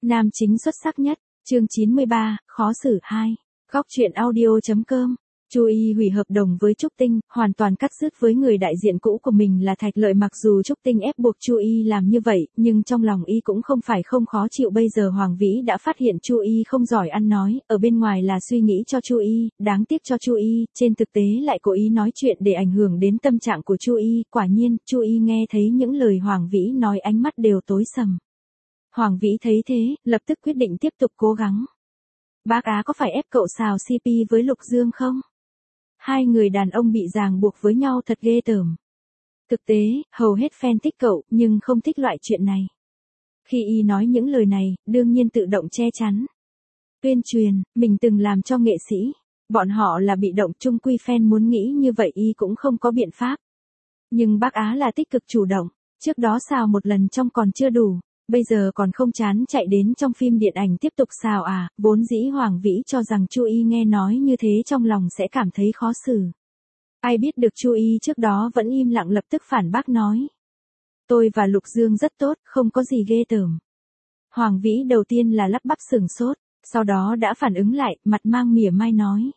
Nam chính xuất sắc nhất, chương 93, khó xử 2. Góc truyện audio.com. Chu Y hủy hợp đồng với Trúc Tinh, hoàn toàn cắt đứt với người đại diện cũ của mình là Thạch Lợi. Mặc dù Trúc Tinh ép buộc Chu Y làm như vậy, nhưng trong lòng Y cũng không phải không khó chịu. Bây giờ Hoàng Vĩ đã phát hiện Chu Y không giỏi ăn nói, ở bên ngoài là suy nghĩ cho Chu Y, đáng tiếc cho Chu Y, trên thực tế lại cố ý nói chuyện để ảnh hưởng đến tâm trạng của Chu Y. Quả nhiên, Chu Y nghe thấy những lời Hoàng Vĩ nói ánh mắt đều tối sầm. Hoàng Vĩ thấy thế, lập tức quyết định tiếp tục cố gắng. Bác Á có phải ép cậu xào CP với Lục Dương không? Hai người đàn ông bị ràng buộc với nhau thật ghê tởm. Thực tế, hầu hết fan thích cậu, nhưng không thích loại chuyện này. Khi Y nói những lời này, đương nhiên tự động che chắn. Tuyên truyền, mình từng làm cho nghệ sĩ. Bọn họ là bị động, chung quy fan muốn nghĩ như vậy Y cũng không có biện pháp. Nhưng bác Á là tích cực chủ động, trước đó xào một lần trong còn chưa đủ. Bây giờ còn không chán chạy đến trong phim điện ảnh tiếp tục xào à, vốn dĩ Hoàng Vĩ cho rằng Chu Y nghe nói như thế trong lòng sẽ cảm thấy khó xử. Ai biết được Chu Y trước đó vẫn im lặng lập tức phản bác nói. Tôi và Lục Dương rất tốt, không có gì ghê tởm. Hoàng Vĩ đầu tiên là lắp bắp sửng sốt, sau đó đã phản ứng lại, mặt mang mỉa mai nói.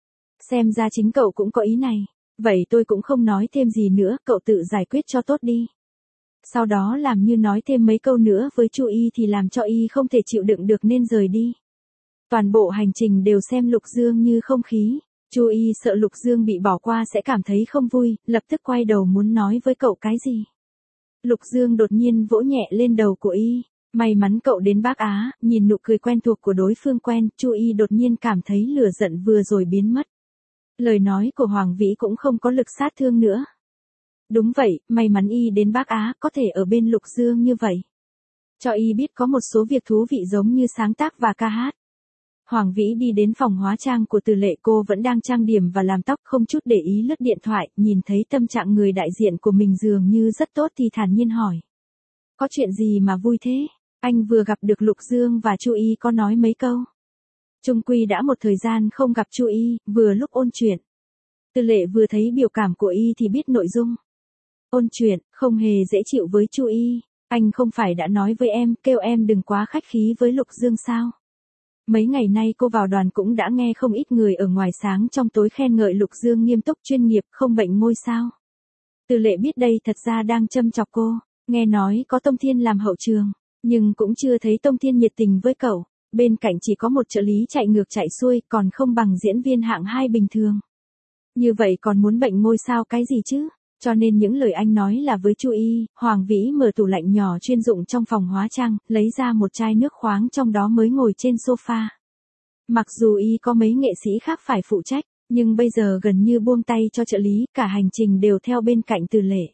Xem ra chính cậu cũng có ý này, vậy tôi cũng không nói thêm gì nữa, cậu tự giải quyết cho tốt đi. Sau đó làm như nói thêm mấy câu nữa với Chu Y thì làm cho Y không thể chịu đựng được nên rời đi. Toàn bộ hành trình đều xem Lục Dương như không khí. Chu Y sợ Lục Dương bị bỏ qua sẽ cảm thấy không vui, lập tức quay đầu muốn nói với cậu cái gì. Lục Dương đột nhiên vỗ nhẹ lên đầu của Y. May mắn cậu đến bác Á, nhìn nụ cười quen thuộc của đối phương quen, Chu Y đột nhiên cảm thấy lửa giận vừa rồi biến mất. Lời nói của Hoàng Vĩ cũng không có lực sát thương nữa. Đúng vậy, may mắn Y đến bác Á có thể ở bên Lục Dương như vậy. Cho Y biết có một số việc thú vị giống như sáng tác và ca hát. Hoàng Vĩ đi đến phòng hóa trang của Từ Lệ, cô vẫn đang trang điểm và làm tóc, không chút để ý lướt điện thoại, nhìn thấy tâm trạng người đại diện của mình dường như rất tốt thì thản nhiên hỏi. Có chuyện gì mà vui thế? Anh vừa gặp được Lục Dương và Chu Y có nói mấy câu. Chung quy đã một thời gian không gặp Chu Y, vừa lúc ôn chuyện. Từ Lệ vừa thấy biểu cảm của Y thì biết nội dung. Ôn chuyện, không hề dễ chịu với Chu Y. Anh không phải đã nói với em, kêu em đừng quá khách khí với Lục Dương sao? Mấy ngày nay cô vào đoàn cũng đã nghe không ít người ở ngoài sáng trong tối khen ngợi Lục Dương nghiêm túc chuyên nghiệp, không bệnh ngôi sao. Từ Lệ biết đây thật ra đang châm chọc cô, nghe nói có Tông Thiên làm hậu trường, nhưng cũng chưa thấy Tông Thiên nhiệt tình với cậu, bên cạnh chỉ có một trợ lý chạy ngược chạy xuôi, còn không bằng diễn viên hạng 2 bình thường. Như vậy còn muốn bệnh ngôi sao cái gì chứ? Cho nên những lời anh nói là với Chu Y. Hoàng Vĩ mở tủ lạnh nhỏ chuyên dụng trong phòng hóa trang, lấy ra một chai nước khoáng trong đó mới ngồi trên sofa. Mặc dù Y có mấy nghệ sĩ khác phải phụ trách, nhưng bây giờ gần như buông tay cho trợ lý, cả hành trình đều theo bên cạnh Từ Lệ.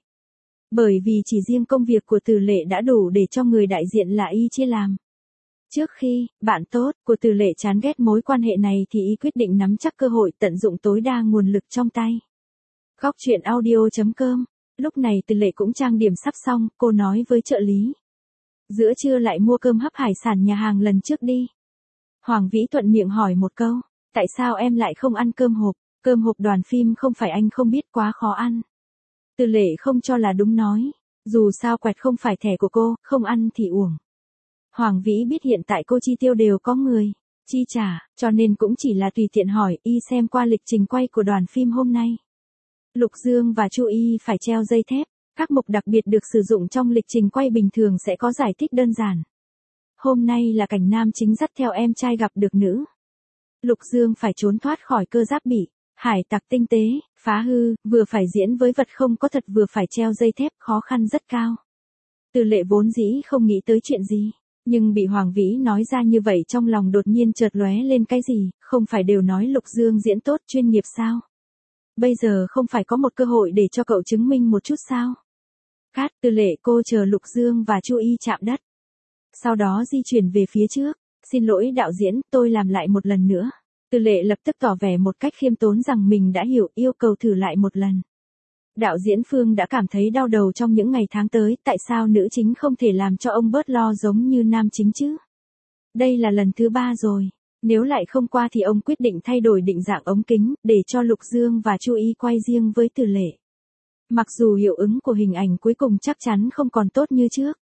Bởi vì chỉ riêng công việc của Từ Lệ đã đủ để cho người đại diện là Y chia làm. Trước khi, bạn tốt của Từ Lệ chán ghét mối quan hệ này thì Y quyết định nắm chắc cơ hội tận dụng tối đa nguồn lực trong tay. Góc truyện audio.com. Lúc này Từ Lệ cũng trang điểm sắp xong, cô nói với trợ lý. Giữa trưa lại mua cơm hấp hải sản nhà hàng lần trước đi. Hoàng Vĩ thuận miệng hỏi một câu. Tại sao em lại không ăn cơm hộp? Cơm hộp đoàn phim không phải anh không biết, quá khó ăn. Từ Lệ không cho là đúng nói. Dù sao quẹt không phải thẻ của cô, không ăn thì uổng. Hoàng Vĩ biết hiện tại cô chi tiêu đều có người chi trả, cho nên cũng chỉ là tùy tiện hỏi Y xem qua lịch trình quay của đoàn phim hôm nay. Lục Dương và Chu Y phải treo dây thép, các mục đặc biệt được sử dụng trong lịch trình quay bình thường sẽ có giải thích đơn giản. Hôm nay là cảnh nam chính dắt theo em trai gặp được nữ. Lục Dương phải trốn thoát khỏi cơ giáp bị hải tặc tinh tế phá hư, vừa phải diễn với vật không có thật vừa phải treo dây thép, khó khăn rất cao. Từ Lệ vốn dĩ không nghĩ tới chuyện gì, nhưng bị Hoàng Vĩ nói ra như vậy trong lòng đột nhiên chợt lóe lên cái gì, không phải đều nói Lục Dương diễn tốt chuyên nghiệp sao? Bây giờ không phải có một cơ hội để cho cậu chứng minh một chút sao? Cát, Từ Lệ cô chờ Lục Dương và Chu Y chạm đất. Sau đó di chuyển về phía trước. Xin lỗi đạo diễn, tôi làm lại một lần nữa. Từ Lệ lập tức tỏ vẻ một cách khiêm tốn rằng mình đã hiểu, yêu cầu thử lại một lần. Đạo diễn Phương đã cảm thấy đau đầu trong những ngày tháng tới, tại sao nữ chính không thể làm cho ông bớt lo giống như nam chính chứ? Đây là lần thứ 3 rồi. Nếu lại không qua thì ông quyết định thay đổi định dạng ống kính, để cho Lục Dương và Chu Y quay riêng với Từ Lệ. Mặc dù hiệu ứng của hình ảnh cuối cùng chắc chắn không còn tốt như trước.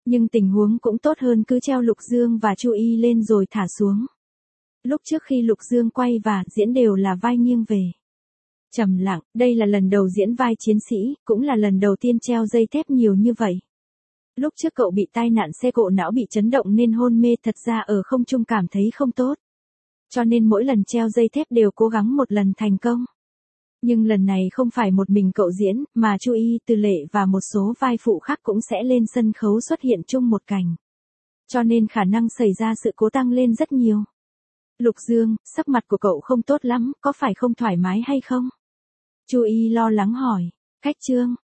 Nhưng tình huống cũng tốt hơn cứ treo Lục Dương và Chu Y lên rồi thả xuống. Lúc trước khi Lục Dương quay và diễn đều là vai nghiêng về. Trầm lặng, đây là lần đầu diễn vai chiến sĩ, cũng là lần đầu tiên treo dây thép nhiều như vậy. Lúc trước cậu bị tai nạn xe cộ não bị chấn động nên hôn mê, thật ra ở không trung cảm thấy không tốt. Cho nên mỗi lần treo dây thép đều cố gắng một lần thành công. Nhưng lần này không phải một mình cậu diễn, mà Chu Y, Từ Lệ và một số vai phụ khác cũng sẽ lên sân khấu xuất hiện chung một cảnh. Cho nên khả năng xảy ra sự cố tăng lên rất nhiều. Lục Dương, sắc mặt của cậu không tốt lắm, có phải không thoải mái hay không? Chu Y lo lắng hỏi. Khách Trương,